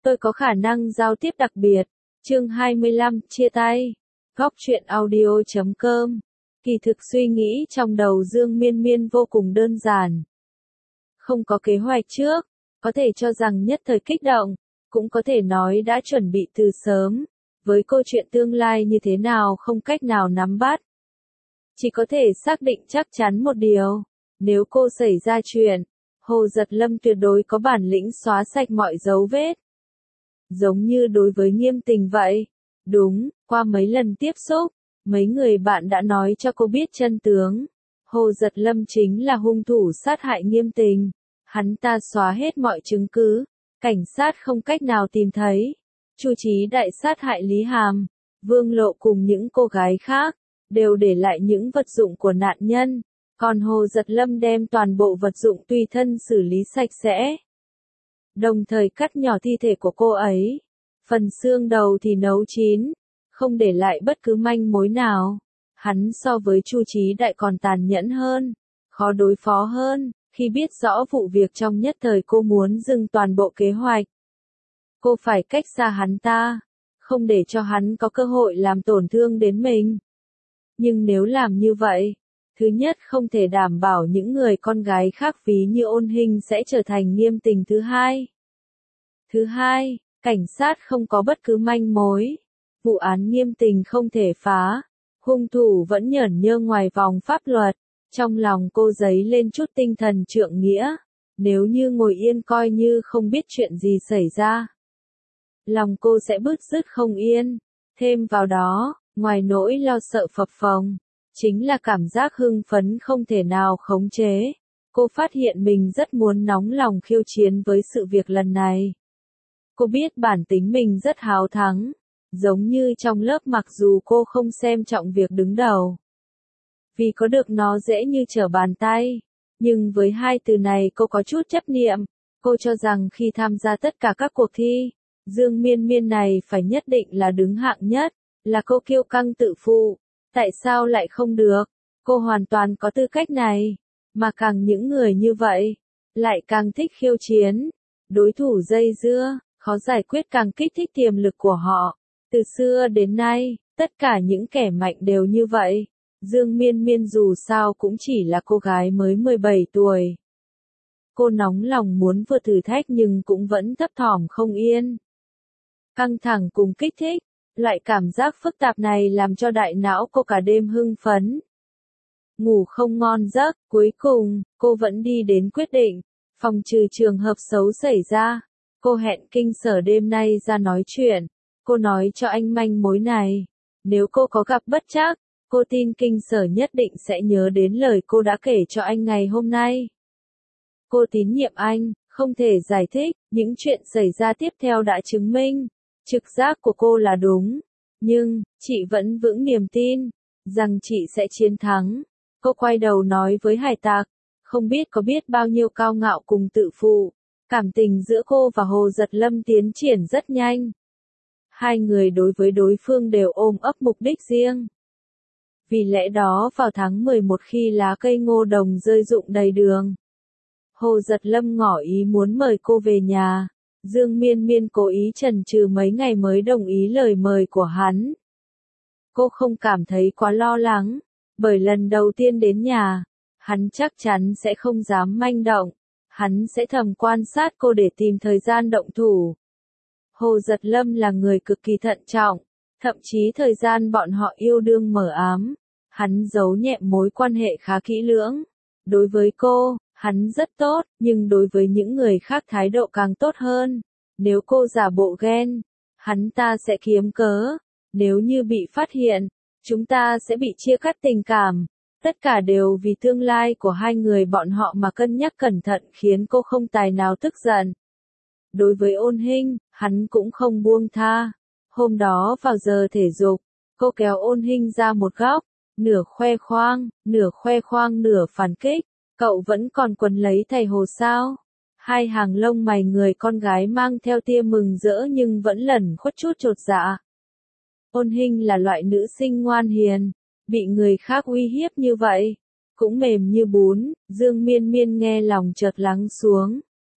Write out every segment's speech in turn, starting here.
Tôi có khả năng giao tiếp đặc biệt. Chương 25, chia tay. Góc truyện audio.com. Kỳ thực suy nghĩ trong đầu Dương Miên Miên vô cùng đơn giản. Không có kế hoạch trước, có thể cho rằng nhất thời kích động, cũng có thể nói đã chuẩn bị từ sớm. Với câu chuyện tương lai như thế nào không cách nào nắm bắt. Chỉ có thể xác định chắc chắn một điều, nếu cô xảy ra chuyện, Hồ Giật Lâm tuyệt đối có bản lĩnh xóa sạch mọi dấu vết. Giống như đối với Nghiêm Tình vậy. Đúng, qua mấy lần tiếp xúc, mấy người bạn đã nói cho cô biết chân tướng. Hồ Giật Lâm chính là hung thủ sát hại Nghiêm Tình. Hắn ta xóa hết mọi chứng cứ, cảnh sát không cách nào tìm thấy. Chu Chí Đại sát hại Lý Hàm, Vương Lộ cùng những cô gái khác, đều để lại những vật dụng của nạn nhân. Còn Hồ Giật Lâm đem toàn bộ vật dụng tùy thân xử lý sạch sẽ. Đồng thời cắt nhỏ thi thể của cô ấy. Phần xương đầu thì nấu chín, không để lại bất cứ manh mối nào. Hắn so với Chu Chí Đại còn tàn nhẫn hơn, khó đối phó hơn. Khi biết rõ vụ việc trong nhất thời cô muốn dừng toàn bộ kế hoạch. Cô phải cách xa hắn ta, không để cho hắn có cơ hội làm tổn thương đến mình. Nhưng nếu làm như vậy, thứ nhất không thể đảm bảo những người con gái khác ví như Ôn Hinh sẽ trở thành Nghiêm Tình thứ hai. Thứ hai, cảnh sát không có bất cứ manh mối. Vụ án Nghiêm Tình không thể phá. Hung thủ vẫn nhởn nhơ ngoài vòng pháp luật. Trong lòng cô dấy lên chút tinh thần trượng nghĩa. Nếu như ngồi yên coi như không biết chuyện gì xảy ra, lòng cô sẽ bứt rứt không yên. Thêm vào đó, ngoài nỗi lo sợ phập phồng, chính là cảm giác hưng phấn không thể nào khống chế. Cô phát hiện mình rất muốn nóng lòng khiêu chiến với sự việc lần này. Cô biết bản tính mình rất háo thắng, giống như trong lớp mặc dù cô không xem trọng việc đứng đầu. Vì có được nó dễ như trở bàn tay, nhưng với hai từ này cô có chút chấp niệm. Cô cho rằng khi tham gia tất cả các cuộc thi, Dương Miên Miên này phải nhất định là đứng hạng nhất, là cô kiêu căng tự phụ. Tại sao lại không được? Cô hoàn toàn có tư cách này, mà càng những người như vậy, lại càng thích khiêu chiến. Đối thủ dây dưa, khó giải quyết càng kích thích tiềm lực của họ. Từ xưa đến nay, tất cả những kẻ mạnh đều như vậy. Dương Miên Miên dù sao cũng chỉ là cô gái mới 17 tuổi. Cô nóng lòng muốn vượt thử thách nhưng cũng vẫn thấp thỏm không yên. Căng thẳng cùng kích thích, loại cảm giác phức tạp này làm cho đại não cô cả đêm hưng phấn. Ngủ không ngon giấc, cuối cùng, cô vẫn đi đến quyết định, phòng trừ trường hợp xấu xảy ra. Cô hẹn Kinh Sở đêm nay ra nói chuyện. Cô nói cho anh manh mối này. Nếu cô có gặp bất trắc, cô tin Kinh Sở nhất định sẽ nhớ đến lời cô đã kể cho anh ngày hôm nay. Cô tín nhiệm anh, không thể giải thích, những chuyện xảy ra tiếp theo đã chứng minh. Trực giác của cô là đúng. Nhưng, chị vẫn vững niềm tin, rằng chị sẽ chiến thắng. Cô quay đầu nói với Hải Tạc, không biết có biết bao nhiêu cao ngạo cùng tự phụ. Cảm tình giữa cô và Hồ Giật Lâm tiến triển rất nhanh. Hai người đối với đối phương đều ôm ấp mục đích riêng. Vì lẽ đó vào tháng 11 khi lá cây ngô đồng rơi rụng đầy đường, Hồ Giật Lâm ngỏ ý muốn mời cô về nhà. Dương Miên Miên cố ý chần chừ mấy ngày mới đồng ý lời mời của hắn. Cô không cảm thấy quá lo lắng, bởi lần đầu tiên đến nhà, hắn chắc chắn sẽ không dám manh động. Hắn sẽ thầm quan sát cô để tìm thời gian động thủ. Hồ Giật Lâm là người cực kỳ thận trọng, thậm chí thời gian bọn họ yêu đương mờ ám, hắn giấu nhẹm mối quan hệ khá kỹ lưỡng. Đối với cô, hắn rất tốt, nhưng đối với những người khác thái độ càng tốt hơn. Nếu cô giả bộ ghen, hắn ta sẽ kiếm cớ. Nếu như bị phát hiện, chúng ta sẽ bị chia cắt tình cảm. Tất cả đều vì tương lai của hai người bọn họ mà cân nhắc cẩn thận khiến cô không tài nào tức giận. Đối với Ôn Hinh, hắn cũng không buông tha. Hôm đó vào giờ thể dục, cô kéo Ôn Hinh ra một góc, nửa khoe khoang nửa phản kích. Cậu vẫn còn quấn lấy thầy Hồ sao? Hai hàng lông mày người con gái mang theo tia mừng rỡ nhưng vẫn lẩn khuất chút chột dạ. Ôn Hinh là loại nữ sinh ngoan hiền, bị người khác uy hiếp như vậy, cũng mềm như bún. Dương Miên Miên nghe lòng chợt lắng xuống.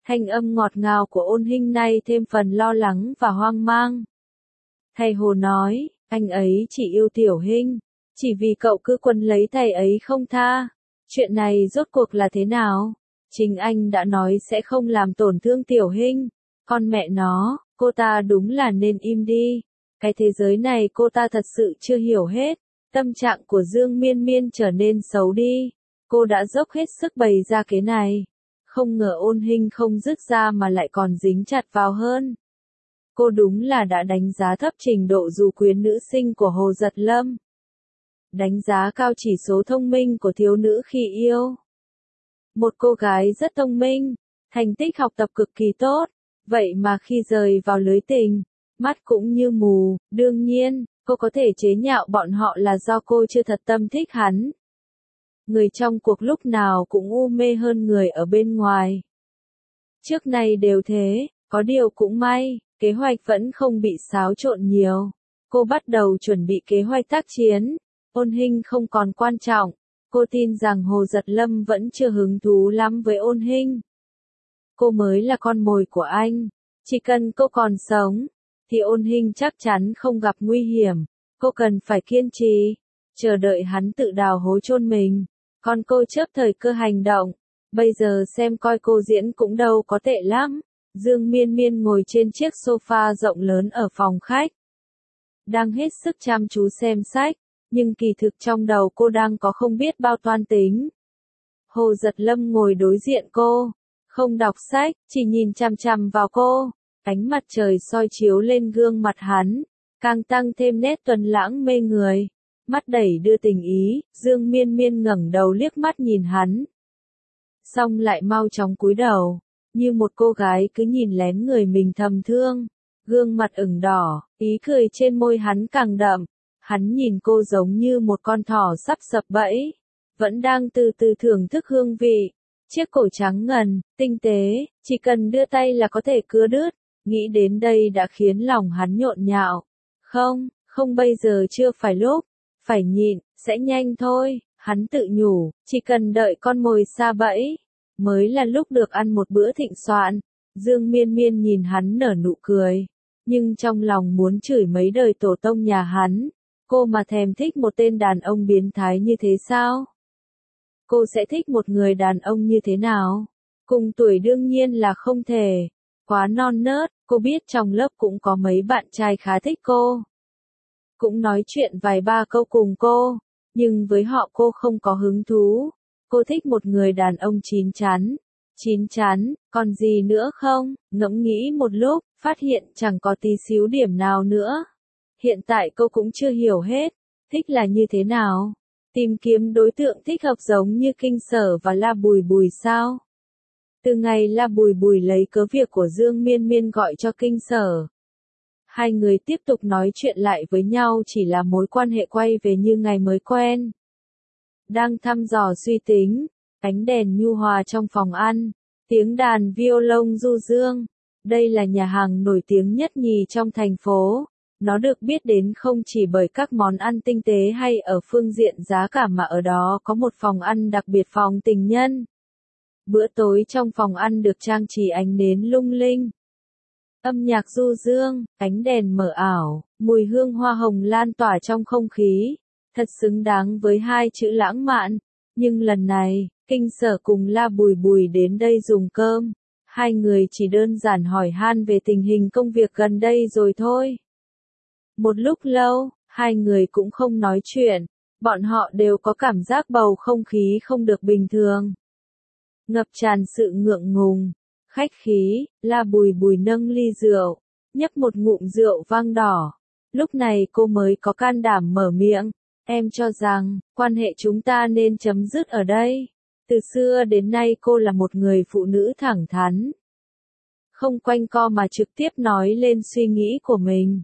Thanh âm ngọt ngào của Ôn Hinh nay thêm phần lo lắng và hoang mang. Thầy Hồ nói, anh ấy chỉ yêu Tiểu Hinh, chỉ vì cậu cứ quấn lấy thầy ấy không tha. Chuyện này rốt cuộc là thế nào? Chính anh đã nói sẽ không làm tổn thương Tiểu Hinh. Con mẹ nó, cô ta đúng là nên im đi. Cái thế giới này cô ta thật sự chưa hiểu hết. Tâm trạng của Dương Miên Miên trở nên xấu đi. Cô đã dốc hết sức bày ra cái này. Không ngờ Ôn Hinh không dứt ra mà lại còn dính chặt vào hơn. Cô đúng là đã đánh giá thấp trình độ dù quyến nữ sinh của Hồ Giật Lâm. Đánh giá cao chỉ số thông minh của thiếu nữ khi yêu. Một cô gái rất thông minh, thành tích học tập cực kỳ tốt, vậy mà khi rời vào lưới tình, mắt cũng như mù. Đương nhiên, cô có thể chế nhạo bọn họ là do cô chưa thật tâm thích hắn. Người trong cuộc lúc nào cũng u mê hơn người ở bên ngoài. Trước nay đều thế, có điều cũng may, kế hoạch vẫn không bị xáo trộn nhiều. Cô bắt đầu chuẩn bị kế hoạch tác chiến. Ôn Hinh không còn quan trọng. Cô tin rằng Hồ Giật Lâm vẫn chưa hứng thú lắm với Ôn Hinh. Cô mới là con mồi của anh. Chỉ cần cô còn sống, thì Ôn Hinh chắc chắn không gặp nguy hiểm. Cô cần phải kiên trì, chờ đợi hắn tự đào hố chôn mình. Còn cô chớp thời cơ hành động. Bây giờ xem coi cô diễn cũng đâu có tệ lắm. Dương Miên Miên ngồi trên chiếc sofa rộng lớn ở phòng khách. Đang hết sức chăm chú xem sách, nhưng kỳ thực trong đầu cô đang có không biết bao toan tính. Hồ Giật Lâm ngồi đối diện cô, không đọc sách, chỉ nhìn chằm chằm vào cô. Ánh mặt trời soi chiếu lên gương mặt hắn, càng tăng thêm nét tuấn lãng mê người. Mắt đẩy đưa tình ý, Dương Miên Miên ngẩng đầu liếc mắt nhìn hắn. Xong lại mau chóng cúi đầu, như một cô gái cứ nhìn lén người mình thầm thương. Gương mặt ửng đỏ, ý cười trên môi hắn càng đậm. Hắn nhìn cô giống như một con thỏ sắp sập bẫy, vẫn đang từ từ thưởng thức hương vị. Chiếc cổ trắng ngần, tinh tế, chỉ cần đưa tay là có thể cưa đứt. Nghĩ đến đây đã khiến lòng hắn nhộn nhạo. Không bây giờ chưa phải lúc, phải nhịn, sẽ nhanh thôi, hắn tự nhủ, chỉ cần đợi con mồi sa bẫy, mới là lúc được ăn một bữa thịnh soạn. Dương Miên Miên nhìn hắn nở nụ cười, nhưng trong lòng muốn chửi mấy đời tổ tông nhà hắn. Cô mà thèm thích một tên đàn ông biến thái như thế sao? Cô sẽ thích một người đàn ông như thế nào? Cùng tuổi đương nhiên là không thể. Quá non nớt, cô biết trong lớp cũng có mấy bạn trai khá thích cô. Cũng nói chuyện vài ba câu cùng cô, nhưng với họ cô không có hứng thú. Cô thích một người đàn ông chín chắn. Chín chắn, còn gì nữa không? Ngẫm nghĩ một lúc, phát hiện chẳng có tí xíu điểm nào nữa. Hiện tại cô cũng chưa hiểu hết, thích là như thế nào? Tìm kiếm đối tượng thích hợp giống như Kinh Sở và La Bùi Bùi sao? Từ ngày La Bùi Bùi lấy cớ việc của Dương Miên Miên gọi cho Kinh Sở. Hai người tiếp tục nói chuyện lại với nhau chỉ là mối quan hệ quay về như ngày mới quen. Đang thăm dò suy tính, ánh đèn nhu hòa trong phòng ăn, tiếng đàn violon du dương. Đây là nhà hàng nổi tiếng nhất nhì trong thành phố. Nó được biết đến không chỉ bởi các món ăn tinh tế hay ở phương diện giá cả mà ở đó có một phòng ăn đặc biệt, phòng tình nhân. Bữa tối trong phòng ăn được trang trí ánh nến lung linh. Âm nhạc du dương, ánh đèn mờ ảo, mùi hương hoa hồng lan tỏa trong không khí. Thật xứng đáng với hai chữ lãng mạn. Nhưng lần này, Kinh Sở cùng La Bùi Bùi đến đây dùng cơm. Hai người chỉ đơn giản hỏi han về tình hình công việc gần đây rồi thôi. Một lúc lâu, hai người cũng không nói chuyện, bọn họ đều có cảm giác bầu không khí không được bình thường. Ngập tràn sự ngượng ngùng, khách khí, La Bùi Bùi nâng ly rượu, nhấp một ngụm rượu vang đỏ. Lúc này cô mới có can đảm mở miệng, em cho rằng, quan hệ chúng ta nên chấm dứt ở đây. Từ xưa đến nay cô là một người phụ nữ thẳng thắn. Không quanh co mà trực tiếp nói lên suy nghĩ của mình.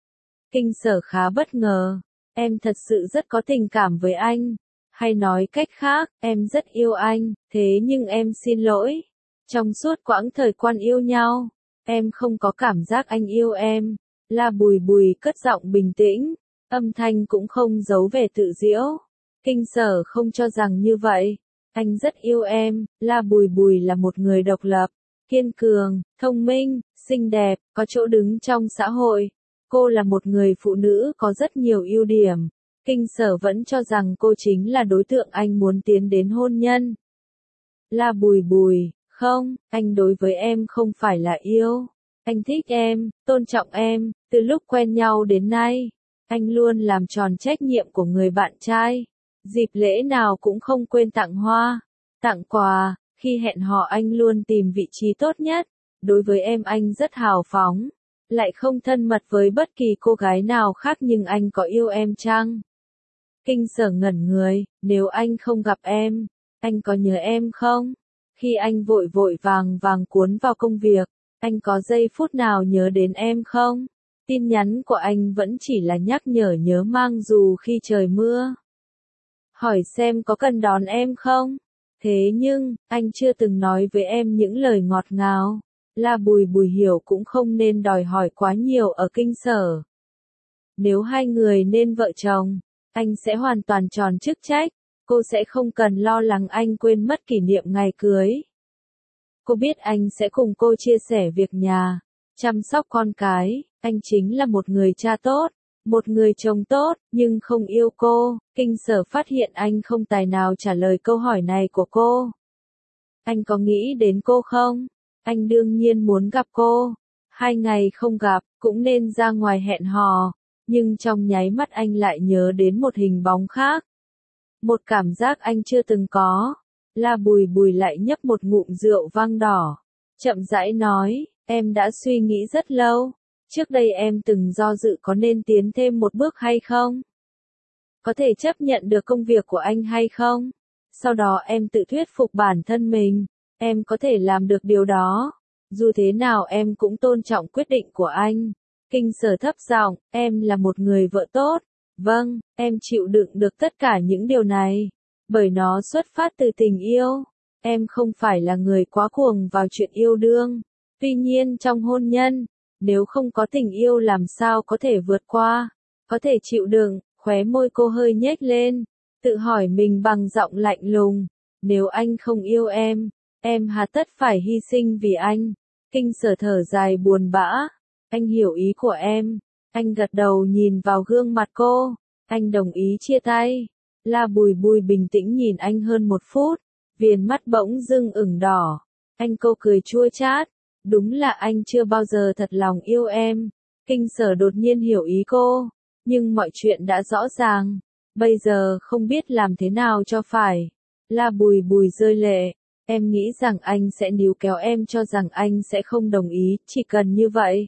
Kinh Sở khá bất ngờ, em thật sự rất có tình cảm với anh. Hay nói cách khác, em rất yêu anh, thế nhưng em xin lỗi. Trong suốt quãng thời quan yêu nhau, em không có cảm giác anh yêu em. La Bùi Bùi cất giọng bình tĩnh, âm thanh cũng không giấu vẻ tự giễu. Kinh Sở không cho rằng như vậy. Anh rất yêu em, La Bùi Bùi là một người độc lập. kiên cường, thông minh, xinh đẹp, có chỗ đứng trong xã hội. Cô là một người phụ nữ có rất nhiều ưu điểm. Kinh Sở vẫn cho rằng cô chính là đối tượng anh muốn tiến đến hôn nhân. La Bùi Bùi, không, anh đối với em không phải là yêu. Anh thích em, tôn trọng em, từ lúc quen nhau đến nay. Anh luôn làm tròn trách nhiệm của người bạn trai. Dịp lễ nào cũng không quên tặng hoa, tặng quà, khi hẹn hò anh luôn tìm vị trí tốt nhất. Đối với em anh rất hào phóng, lại không thân mật với bất kỳ cô gái nào khác nhưng anh có yêu em chăng? Kinh Sở ngẩn người, nếu anh không gặp em, anh có nhớ em không? Khi anh vội vội vàng cuốn vào công việc, anh có giây phút nào nhớ đến em không? Tin nhắn của anh vẫn chỉ là nhắc nhở nhớ mang dù khi trời mưa. Hỏi xem có cần đón em không? Thế nhưng, anh chưa từng nói với em những lời ngọt ngào. La Bùi Bùi hiểu cũng không nên đòi hỏi quá nhiều ở Kinh Sở. Nếu hai người nên vợ chồng, anh sẽ hoàn toàn tròn chức trách. Cô sẽ không cần lo lắng anh quên mất kỷ niệm ngày cưới. Cô biết anh sẽ cùng cô chia sẻ việc nhà, chăm sóc con cái. Anh chính là một người cha tốt, một người chồng tốt, nhưng không yêu cô. Kinh Sở phát hiện anh không tài nào trả lời câu hỏi này của cô. Anh có nghĩ đến cô không? Anh đương nhiên muốn gặp cô. 2 ngày không gặp, cũng nên ra ngoài hẹn hò. Nhưng trong nháy mắt anh lại nhớ đến một hình bóng khác. Một cảm giác anh chưa từng có. La Bùi Bùi lại nhấp một ngụm rượu vang đỏ. Chậm rãi nói, em đã suy nghĩ rất lâu. Trước đây em từng do dự có nên tiến thêm một bước hay không? Có thể chấp nhận được công việc của anh hay không? Sau đó em tự thuyết phục bản thân mình. Em có thể làm được điều đó. Dù thế nào em cũng tôn trọng quyết định của anh. Kinh Sở thấp giọng, em là một người vợ tốt. Vâng, em chịu đựng được tất cả những điều này. Bởi nó xuất phát từ tình yêu. Em không phải là người quá cuồng vào chuyện yêu đương. Tuy nhiên trong hôn nhân, nếu không có tình yêu làm sao có thể vượt qua, có thể chịu đựng. Khóe môi cô hơi nhếch lên, tự hỏi mình bằng giọng lạnh lùng. Nếu anh không yêu em hà tất phải hy sinh vì anh. Kinh Sở thở dài buồn bã. Anh hiểu ý của em. Anh gật đầu nhìn vào gương mặt cô. Anh đồng ý chia tay. La Bùi Bùi bình tĩnh nhìn anh hơn 1 phút. Viền mắt bỗng dưng ửng đỏ. Anh cô cười chua chát. Đúng là anh chưa bao giờ thật lòng yêu em. Kinh Sở đột nhiên hiểu ý cô. Nhưng mọi chuyện đã rõ ràng. Bây giờ không biết làm thế nào cho phải. La Bùi Bùi rơi lệ. Em nghĩ rằng anh sẽ níu kéo em cho rằng anh sẽ không đồng ý, chỉ cần như vậy.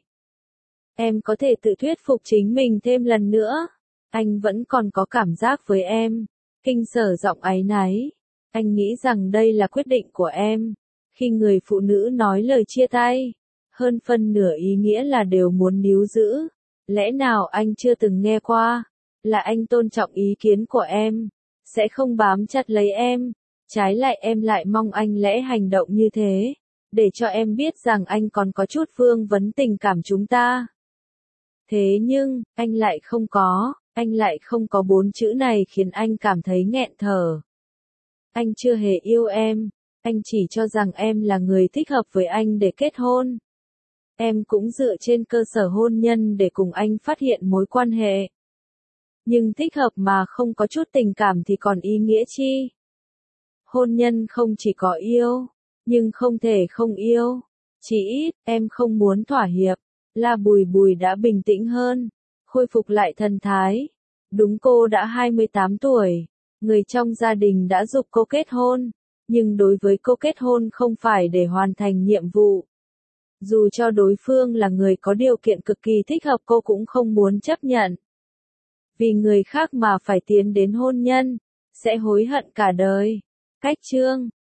Em có thể tự thuyết phục chính mình thêm lần nữa. Anh vẫn còn có cảm giác với em. Kinh Sở giọng áy náy. Anh nghĩ rằng đây là quyết định của em. Khi người phụ nữ nói lời chia tay, hơn phân nửa ý nghĩa là đều muốn níu giữ. Lẽ nào anh chưa từng nghe qua? Là anh tôn trọng ý kiến của em, sẽ không bám chặt lấy em. Trái lại em lại mong anh lẽ hành động như thế, để cho em biết rằng anh còn có chút vương vấn tình cảm chúng ta. Thế nhưng, anh lại không có 4 chữ này khiến anh cảm thấy nghẹn thở. Anh chưa hề yêu em, anh chỉ cho rằng em là người thích hợp với anh để kết hôn. Em cũng dựa trên cơ sở hôn nhân để cùng anh phát hiện mối quan hệ. Nhưng thích hợp mà không có chút tình cảm thì còn ý nghĩa chi? Hôn nhân không chỉ có yêu, nhưng không thể không yêu. Chỉ ít, em không muốn thỏa hiệp. La Bùi Bùi đã bình tĩnh hơn, khôi phục lại thần thái. Đúng cô đã 28 tuổi, người trong gia đình đã giục cô kết hôn, nhưng đối với cô kết hôn không phải để hoàn thành nhiệm vụ. Dù cho đối phương là người có điều kiện cực kỳ thích hợp cô cũng không muốn chấp nhận. Vì người khác mà phải tiến đến hôn nhân, sẽ hối hận cả đời. Cách chương